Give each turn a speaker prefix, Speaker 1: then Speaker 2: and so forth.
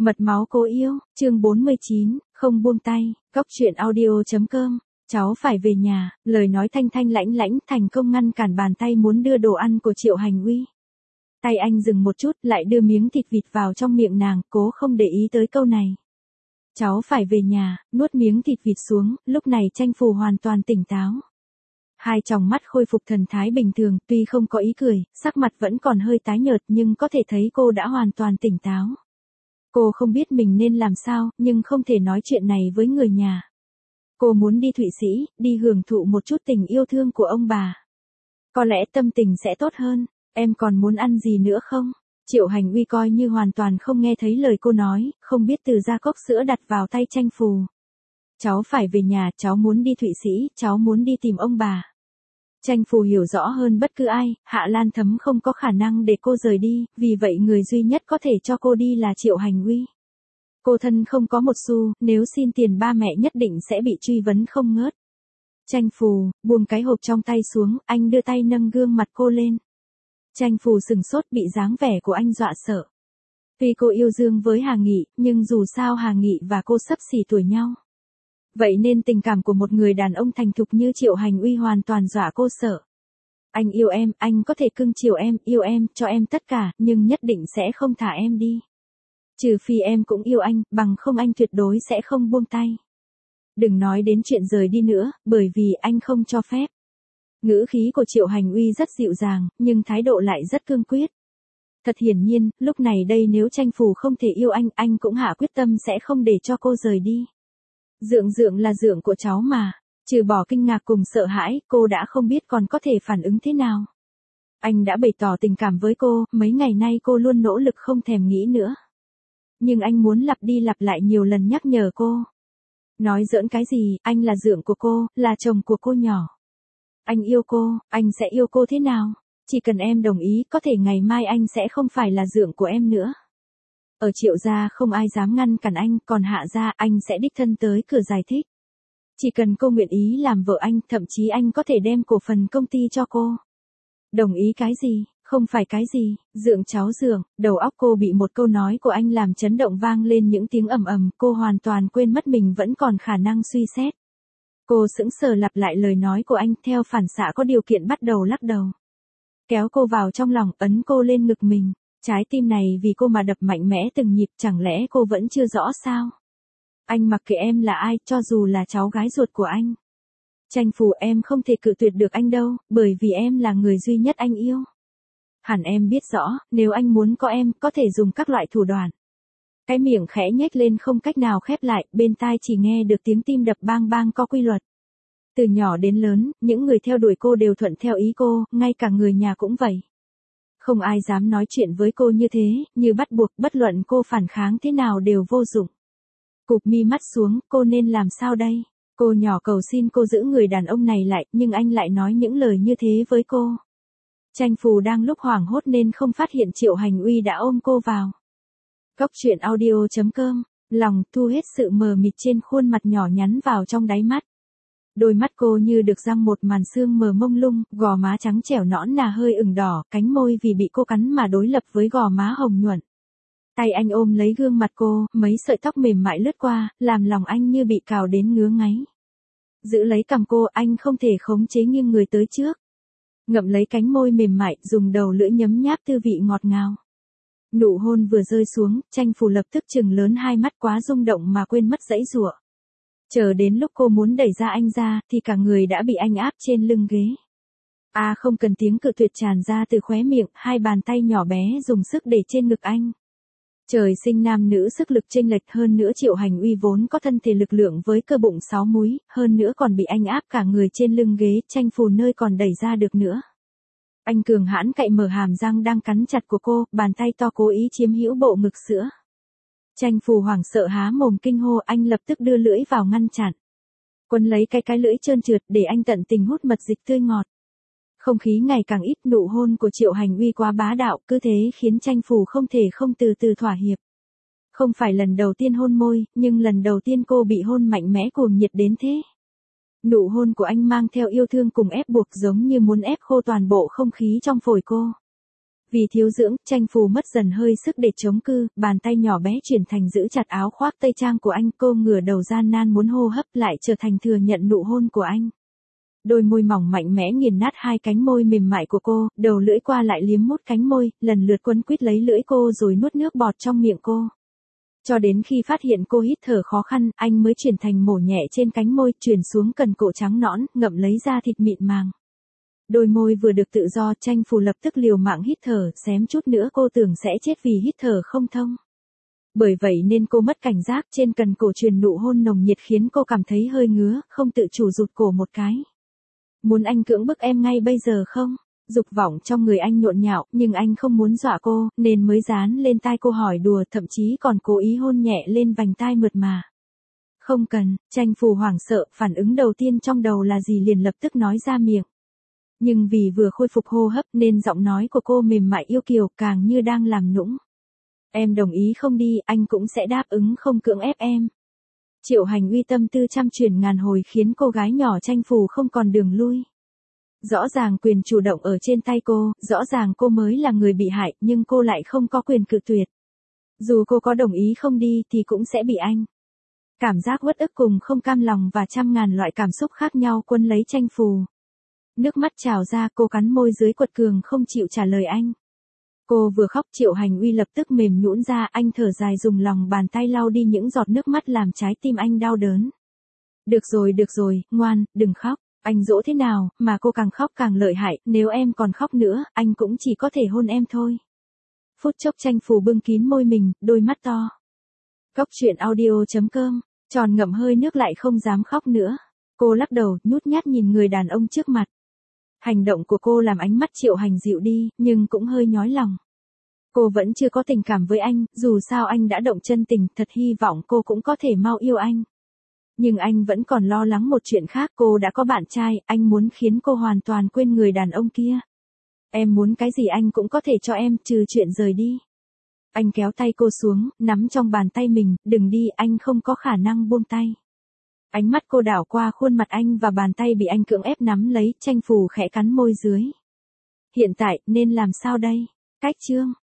Speaker 1: Mật máu cố yêu, chương 49, không buông tay, Cóc truyện audio.com. Cháu phải về nhà, lời nói thanh thanh lãnh lãnh thành công ngăn cản bàn tay muốn đưa đồ ăn của Triệu Hành Uy. Tay anh dừng một chút, lại đưa miếng thịt vịt vào trong miệng nàng, cố không để ý tới câu này. Cháu phải về nhà, nuốt miếng thịt vịt xuống, lúc này Tranh Phù hoàn toàn tỉnh táo. Hai tròng mắt khôi phục thần thái bình thường, tuy không có ý cười, sắc mặt vẫn còn hơi tái nhợt nhưng có thể thấy cô đã hoàn toàn tỉnh táo. Cô không biết mình nên làm sao, nhưng không thể nói chuyện này với người nhà. Cô muốn đi Thụy Sĩ, đi hưởng thụ một chút tình yêu thương của ông bà. Có lẽ tâm tình sẽ tốt hơn. Em còn muốn ăn gì nữa không? Triệu Hành Uy coi như hoàn toàn không nghe thấy lời cô nói, không biết từ ra cốc sữa đặt vào tay Tranh Phù. Cháu phải về nhà, cháu muốn đi Thụy Sĩ, cháu muốn đi tìm ông bà. Tranh Phù hiểu rõ hơn bất cứ ai, Hạ Lan Thấm không có khả năng để cô rời đi, vì vậy người duy nhất có thể cho cô đi là Triệu Hành Uy. Cô thân không có một xu, nếu xin tiền ba mẹ nhất định sẽ bị truy vấn không ngớt. Tranh Phù, buông cái hộp trong tay xuống, anh đưa tay nâng gương mặt cô lên. Tranh Phù sừng sốt bị dáng vẻ của anh dọa sợ. Tuy cô yêu Dương với Hà Nghị, nhưng dù sao Hà Nghị và cô xấp xỉ tuổi nhau. Vậy nên tình cảm của một người đàn ông thành thục như Triệu Hành Uy hoàn toàn dọa cô sợ. Anh yêu em, anh có thể cưng chiều em, yêu em, cho em tất cả, nhưng nhất định sẽ không thả em đi. Trừ phi em cũng yêu anh, bằng không anh tuyệt đối sẽ không buông tay. Đừng nói đến chuyện rời đi nữa, bởi vì anh không cho phép. Ngữ khí của Triệu Hành Uy rất dịu dàng, nhưng thái độ lại rất cương quyết. Thật hiển nhiên, lúc này đây nếu Tranh Phù không thể yêu anh cũng hạ quyết tâm sẽ không để cho cô rời đi. Dượng là dượng của cháu mà. Trừ bỏ kinh ngạc cùng sợ hãi, cô đã không biết còn có thể phản ứng thế nào. Anh đã bày tỏ tình cảm với cô, mấy ngày nay cô luôn nỗ lực không thèm nghĩ nữa. Nhưng anh muốn lặp đi lặp lại nhiều lần nhắc nhở cô. Nói giỡn cái gì, anh là dượng của cô, là chồng của cô nhỏ. Anh yêu cô, anh sẽ yêu cô thế nào? Chỉ cần em đồng ý, có thể ngày mai anh sẽ không phải là dượng của em nữa. Ở Triệu gia không ai dám ngăn cản anh, còn Hạ gia anh sẽ đích thân tới cửa giải thích. Chỉ cần cô nguyện ý làm vợ anh, thậm chí anh có thể đem cổ phần công ty cho cô. Đồng ý cái gì, không phải cái gì, dượng cháu dượng, đầu óc cô bị một câu nói của anh làm chấn động vang lên những tiếng ầm ầm, cô hoàn toàn quên mất mình vẫn còn khả năng suy xét. Cô sững sờ lặp lại lời nói của anh theo phản xạ có điều kiện bắt đầu lắc đầu. Kéo cô vào trong lòng, ấn cô lên ngực mình. Trái tim này vì cô mà đập mạnh mẽ từng nhịp, chẳng lẽ cô vẫn chưa rõ sao? Anh mặc kệ em là ai, cho dù là cháu gái ruột của anh. Tranh Phù, em không thể cự tuyệt được anh đâu, bởi vì em là người duy nhất anh yêu. Hẳn em biết rõ, nếu anh muốn có em, có thể dùng các loại thủ đoạn. Cái miệng khẽ nhếch lên không cách nào khép lại, bên tai chỉ nghe được tiếng tim đập bang bang có quy luật. Từ nhỏ đến lớn, những người theo đuổi cô đều thuận theo ý cô, ngay cả người nhà cũng vậy. Không ai dám nói chuyện với cô như thế, như bắt buộc, bất luận cô phản kháng thế nào đều vô dụng. Cụp mi mắt xuống, cô nên làm sao đây? Cô nhỏ cầu xin cô giữ người đàn ông này lại, nhưng anh lại nói những lời như thế với cô. Tranh Phù đang lúc hoảng hốt nên không phát hiện Triệu Hành Uy đã ôm cô vào. Cóc truyện audio.com, lòng thu hết sự mờ mịt trên khuôn mặt nhỏ nhắn vào trong đáy mắt. Đôi mắt cô như được răng một màn sương mờ mông lung, gò má trắng trẻo nõn nà hơi ửng đỏ, cánh môi vì bị cô cắn mà đối lập với gò má hồng nhuận. Tay anh ôm lấy gương mặt cô, mấy sợi tóc mềm mại lướt qua, làm lòng anh như bị cào đến ngứa ngáy. Giữ lấy cằm cô, anh không thể khống chế nghiêng người tới trước. Ngậm lấy cánh môi mềm mại, dùng đầu lưỡi nhấm nháp tư vị ngọt ngào. Nụ hôn vừa rơi xuống, Tranh Phù lập tức trừng lớn hai mắt quá rung động mà quên mất giãy giụa. Chờ đến lúc cô muốn đẩy ra anh ra, thì cả người đã bị anh áp trên lưng ghế. Không cần tiếng cự tuyệt tràn ra từ khóe miệng, hai bàn tay nhỏ bé dùng sức để trên ngực anh. Trời sinh nam nữ sức lực chênh lệch, hơn nữa Triệu Hành Uy vốn có thân thể lực lượng với cơ bụng 6 múi, hơn nữa còn bị anh áp cả người trên lưng ghế, Tranh Phù nơi còn đẩy ra được nữa. Anh cường hãn cạy mở hàm răng đang cắn chặt của cô, bàn tay to cố ý chiếm hữu bộ ngực sữa. Tranh Phù hoảng sợ há mồm kinh hô, anh lập tức đưa lưỡi vào ngăn chặn. Quấn lấy cái lưỡi trơn trượt để anh tận tình hút mật dịch tươi ngọt. Không khí ngày càng ít, nụ hôn của Triệu Hành Uy quá bá đạo, cứ thế khiến Tranh Phù không thể không từ từ thỏa hiệp. Không phải lần đầu tiên hôn môi, nhưng lần đầu tiên cô bị hôn mạnh mẽ cuồng nhiệt đến thế. Nụ hôn của anh mang theo yêu thương cùng ép buộc, giống như muốn ép khô toàn bộ không khí trong phổi cô. Vì thiếu dưỡng, Tranh Phù mất dần hơi sức để chống cự, bàn tay nhỏ bé chuyển thành giữ chặt áo khoác tây trang của anh, cô ngửa đầu gian nan muốn hô hấp lại trở thành thừa nhận nụ hôn của anh. Đôi môi mỏng mạnh mẽ nghiền nát hai cánh môi mềm mại của cô, đầu lưỡi qua lại liếm mút cánh môi, lần lượt quấn quýt lấy lưỡi cô rồi nuốt nước bọt trong miệng cô. Cho đến khi phát hiện cô hít thở khó khăn, anh mới chuyển thành mổ nhẹ trên cánh môi, chuyển xuống cần cổ trắng nõn, ngậm lấy da thịt mịn màng. Đôi môi vừa được tự do, Tranh Phù lập tức liều mạng hít thở, xém chút nữa cô tưởng sẽ chết vì hít thở không thông. Bởi vậy nên cô mất cảnh giác, trên cần cổ truyền nụ hôn nồng nhiệt khiến cô cảm thấy hơi ngứa, không tự chủ rụt cổ một cái. Muốn anh cưỡng bức em ngay bây giờ không? Dục vọng trong người anh nhộn nhạo, nhưng anh không muốn dọa cô, nên mới dán lên tai cô hỏi đùa, thậm chí còn cố ý hôn nhẹ lên vành tai mượt mà. Không cần, Tranh Phù hoảng sợ, phản ứng đầu tiên trong đầu là gì liền lập tức nói ra miệng. Nhưng vì vừa khôi phục hô hấp nên giọng nói của cô mềm mại yêu kiều, càng như đang làm nũng. Em đồng ý không đi, anh cũng sẽ đáp ứng không cưỡng ép em. Triệu Hành Uy tâm tư trăm chuyển ngàn hồi khiến cô gái nhỏ Tranh Phù không còn đường lui. Rõ ràng quyền chủ động ở trên tay cô, rõ ràng cô mới là người bị hại, nhưng cô lại không có quyền cự tuyệt. Dù cô có đồng ý không đi thì cũng sẽ bị anh. Cảm giác uất ức cùng không cam lòng và trăm ngàn loại cảm xúc khác nhau quấn lấy Tranh Phù. Nước mắt trào ra, cô cắn môi dưới quật cường không chịu trả lời anh. Cô vừa khóc, Triệu Hành Uy lập tức mềm nhũn ra, anh thở dài dùng lòng bàn tay lau đi những giọt nước mắt làm trái tim anh đau đớn. Được rồi, ngoan, đừng khóc. Anh dỗ thế nào, mà cô càng khóc càng lợi hại, nếu em còn khóc nữa, anh cũng chỉ có thể hôn em thôi. Phút chốc Tranh Phù bưng kín môi mình, đôi mắt to. Cóc truyện audio.com, tròn ngậm hơi nước lại không dám khóc nữa. Cô lắc đầu, nhút nhát nhìn người đàn ông trước mặt. Hành động của cô làm ánh mắt Triệu Hành dịu đi, nhưng cũng hơi nhói lòng. Cô vẫn chưa có tình cảm với anh, dù sao anh đã động chân tình, thật hy vọng cô cũng có thể mau yêu anh. Nhưng anh vẫn còn lo lắng một chuyện khác, cô đã có bạn trai, anh muốn khiến cô hoàn toàn quên người đàn ông kia. Em muốn cái gì anh cũng có thể cho em, trừ chuyện rời đi. Anh kéo tay cô xuống, nắm trong bàn tay mình, đừng đi, anh không có khả năng buông tay. Ánh mắt cô đảo qua khuôn mặt anh và bàn tay bị anh cưỡng ép nắm lấy, Tranh Phù khẽ cắn môi dưới. Hiện tại, nên làm sao đây? Cách chương